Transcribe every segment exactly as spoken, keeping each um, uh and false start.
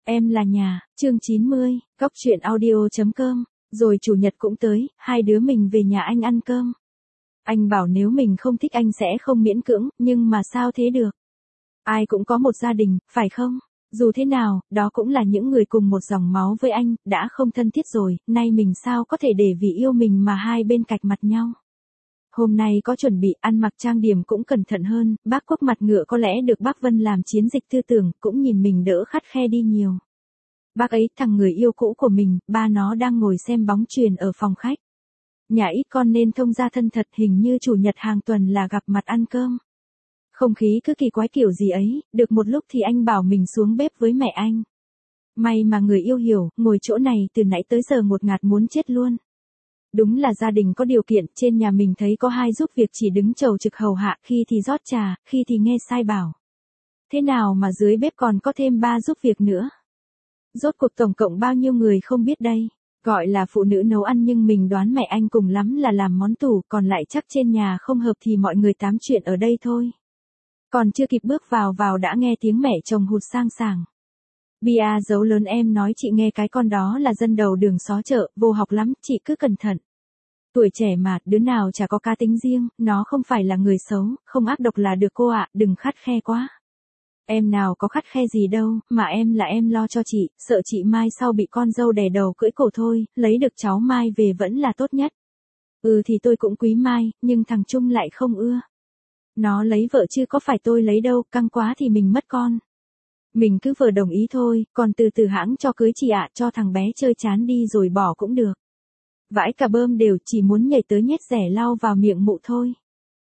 Em là nhà, chương chín mươi, Cóc truyện audio.com, rồi chủ nhật cũng tới, hai đứa mình về nhà anh ăn cơm. Anh bảo nếu mình không thích anh sẽ không miễn cưỡng, nhưng mà sao thế được? Ai cũng có một gia đình, phải không? Dù thế nào, đó cũng là những người cùng một dòng máu với anh, đã không thân thiết rồi, nay mình sao có thể để vì yêu mình mà hai bên cạch mặt nhau. Hôm nay có chuẩn bị, ăn mặc trang điểm cũng cẩn thận hơn, bác Quốc mặt ngựa có lẽ được bác Vân làm chiến dịch tư tưởng, cũng nhìn mình đỡ khắt khe đi nhiều. Bác ấy, thằng người yêu cũ của mình, ba nó đang ngồi xem bóng chuyền ở phòng khách. Nhà ít con nên thông gia thân thật, hình như chủ nhật hàng tuần là gặp mặt ăn cơm. Không khí cứ kỳ quái kiểu gì ấy, được một lúc thì anh bảo mình xuống bếp với mẹ anh. May mà người yêu hiểu, ngồi chỗ này từ nãy tới giờ một ngạt muốn chết luôn. Đúng là gia đình có điều kiện, trên nhà mình thấy có hai giúp việc chỉ đứng chầu trực hầu hạ, khi thì rót trà, khi thì nghe sai bảo. Thế nào mà dưới bếp còn có thêm ba giúp việc nữa? Rốt cuộc tổng cộng bao nhiêu người không biết đây? Gọi là phụ nữ nấu ăn nhưng mình đoán mẹ anh cùng lắm là làm món tủ, còn lại chắc trên nhà không hợp thì mọi người tám chuyện ở đây thôi. Còn chưa kịp bước vào vào đã nghe tiếng mẹ chồng hụt sang sảng. Bia dấu lớn em nói chị nghe cái con đó là dân đầu đường xó chợ, vô học lắm, chị cứ cẩn thận. Tuổi trẻ mà, đứa nào chả có cá tính riêng, nó không phải là người xấu, không ác độc là được cô ạ, đừng khắt khe quá. Em nào có khắt khe gì đâu, mà em là em lo cho chị, sợ chị mai sau bị con dâu đè đầu cưỡi cổ thôi, lấy được cháu Mai về vẫn là tốt nhất. Ừ thì tôi cũng quý Mai, nhưng thằng Trung lại không ưa. Nó lấy vợ chứ có phải tôi lấy đâu, căng quá thì mình mất con. Mình cứ vừa đồng ý thôi, còn từ từ hãng cho cưới chị ạ, cho thằng bé chơi chán đi rồi bỏ cũng được. Vãi cả bơm đều, chỉ muốn nhảy tới nhét rẻ lau vào miệng mụ thôi.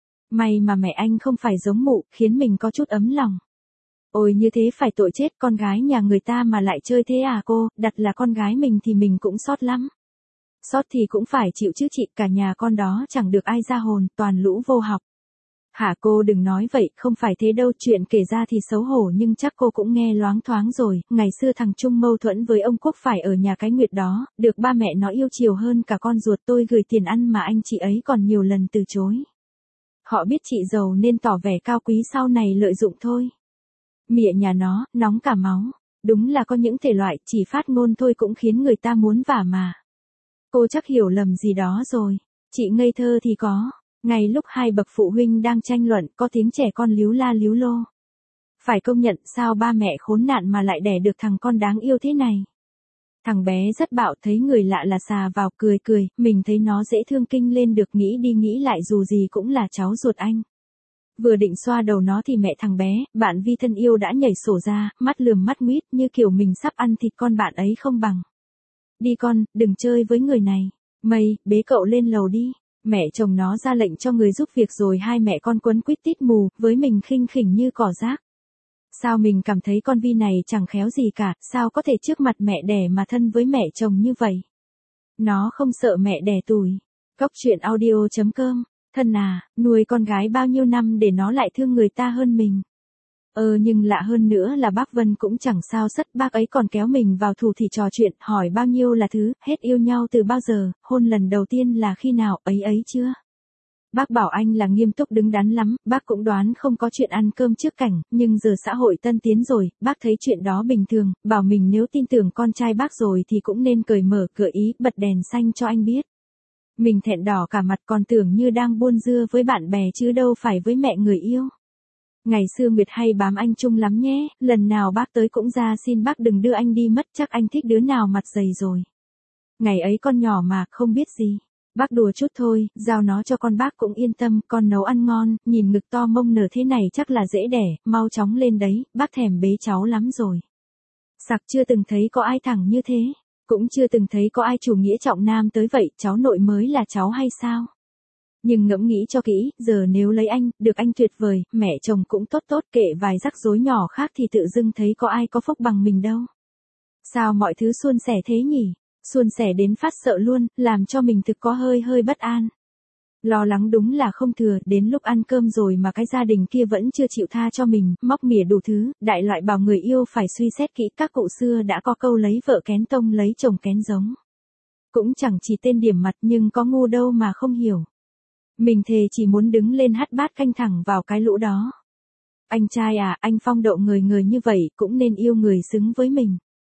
May mà mẹ anh không phải giống mụ, khiến mình có chút ấm lòng. Ôi như thế phải tội chết, con gái nhà người ta mà lại chơi thế à cô, đặt là con gái mình thì mình cũng sót lắm. Sót thì cũng phải chịu chứ chị, cả nhà con đó chẳng được ai ra hồn, toàn lũ vô học. Hả cô đừng nói vậy, không phải thế đâu, chuyện kể ra thì xấu hổ nhưng chắc cô cũng nghe loáng thoáng rồi, ngày xưa thằng Trung mâu thuẫn với ông Quốc phải ở nhà cái Nguyệt đó, được ba mẹ nó yêu chiều hơn cả con ruột, tôi gửi tiền ăn mà anh chị ấy còn nhiều lần từ chối. Họ biết chị giàu nên tỏ vẻ cao quý sau này lợi dụng thôi. Mịa nhà nó, nóng cả máu, đúng là có những thể loại chỉ phát ngôn thôi cũng khiến người ta muốn vả mà. Cô chắc hiểu lầm gì đó rồi, chị ngây thơ thì có. Ngay lúc hai bậc phụ huynh đang tranh luận, có tiếng trẻ con líu la líu lô. Phải công nhận sao ba mẹ khốn nạn mà lại đẻ được thằng con đáng yêu thế này. Thằng bé rất bạo, thấy người lạ là xà vào, cười cười, mình thấy nó dễ thương kinh lên được, nghĩ đi nghĩ lại dù gì cũng là cháu ruột anh. Vừa định xoa đầu nó thì mẹ thằng bé, bạn Vi thân yêu đã nhảy sổ ra, mắt lườm mắt nguýt như kiểu mình sắp ăn thịt con bạn ấy không bằng. Đi con, đừng chơi với người này. Mây, bế cậu lên lầu đi. Mẹ chồng nó ra lệnh cho người giúp việc rồi hai mẹ con quấn quýt tít mù, với mình khinh khỉnh như cỏ rác. Sao mình cảm thấy con Vi này chẳng khéo gì cả, sao có thể trước mặt mẹ đẻ mà thân với mẹ chồng như vậy? Nó không sợ mẹ đẻ tủi. Cóc truyện audio.com, thân à, nuôi con gái bao nhiêu năm để nó lại thương người ta hơn mình. Ờ nhưng lạ hơn nữa là bác Vân cũng chẳng sao sất, bác ấy còn kéo mình vào thủ thì trò chuyện, hỏi bao nhiêu là thứ, hết yêu nhau từ bao giờ, hôn lần đầu tiên là khi nào, ấy ấy chưa? Bác bảo anh là nghiêm túc đứng đắn lắm, bác cũng đoán không có chuyện ăn cơm trước cảnh, nhưng giờ xã hội tân tiến rồi, bác thấy chuyện đó bình thường, bảo mình nếu tin tưởng con trai bác rồi thì cũng nên cởi mở gợi ý, bật đèn xanh cho anh biết. Mình thẹn đỏ cả mặt còn tưởng như đang buôn dưa với bạn bè chứ đâu phải với mẹ người yêu. Ngày xưa Nguyệt hay bám anh Trung lắm nhé, lần nào bác tới cũng ra xin bác đừng đưa anh đi mất, chắc anh thích đứa nào mặt dày rồi. Ngày ấy con nhỏ mà, không biết gì. Bác đùa chút thôi, giao nó cho con bác cũng yên tâm, con nấu ăn ngon, nhìn ngực to mông nở thế này chắc là dễ đẻ, mau chóng lên đấy, bác thèm bế cháu lắm rồi. Sặc chưa từng thấy có ai thẳng như thế, cũng chưa từng thấy có ai chủ nghĩa trọng nam tới vậy, cháu nội mới là cháu hay sao? Nhưng ngẫm nghĩ cho kỹ, giờ nếu lấy anh, được anh tuyệt vời, mẹ chồng cũng tốt tốt, kệ vài rắc rối nhỏ khác thì tự dưng thấy có ai có phúc bằng mình đâu. Sao mọi thứ suôn sẻ thế nhỉ? Suôn sẻ đến phát sợ luôn, làm cho mình thực có hơi hơi bất an. Lo lắng đúng là không thừa, đến lúc ăn cơm rồi mà cái gia đình kia vẫn chưa chịu tha cho mình, móc mỉa đủ thứ, đại loại bảo người yêu phải suy xét kỹ, các cụ xưa đã có câu lấy vợ kén tông lấy chồng kén giống. Cũng chẳng chỉ tên điểm mặt nhưng có ngu đâu mà không hiểu. Mình thề chỉ muốn đứng lên hắt bát canh thẳng vào cái lũ đó. Anh trai à, anh phong độ người người như vậy cũng nên yêu người xứng với mình.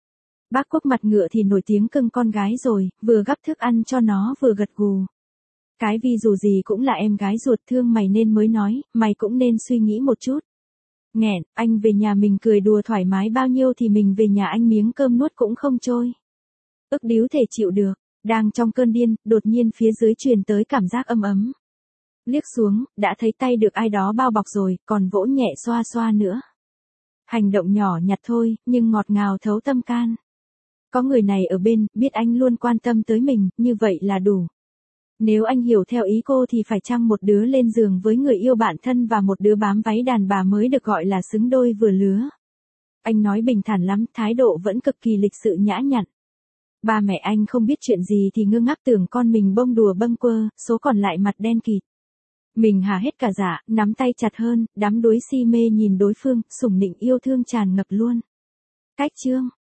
Bác Quốc mặt ngựa thì nổi tiếng cưng con gái rồi, vừa gắp thức ăn cho nó vừa gật gù. Cái Vi dù gì cũng là em gái ruột, thương mày nên mới nói, mày cũng nên suy nghĩ một chút. Nghẹn, anh về nhà mình cười đùa thoải mái bao nhiêu thì mình về nhà anh miếng cơm nuốt cũng không trôi. Ức điếu thể chịu được, đang trong cơn điên, đột nhiên phía dưới truyền tới cảm giác ấm ấm. Liếc xuống, đã thấy tay được ai đó bao bọc rồi, còn vỗ nhẹ xoa xoa nữa. Hành động nhỏ nhặt thôi, nhưng ngọt ngào thấu tâm can. Có người này ở bên, biết anh luôn quan tâm tới mình, như vậy là đủ. Nếu anh hiểu theo ý cô thì phải chăng một đứa lên giường với người yêu bạn thân và một đứa bám váy đàn bà mới được gọi là xứng đôi vừa lứa. Anh nói bình thản lắm, thái độ vẫn cực kỳ lịch sự nhã nhặn. Ba mẹ anh không biết chuyện gì thì ngơ ngác tưởng con mình bông đùa bâng quơ, số còn lại mặt đen kịt. Mình hả hết cả dạ, nắm tay chặt hơn, đắm đuối si mê nhìn đối phương, sủng nịnh yêu thương tràn ngập luôn. Cách chương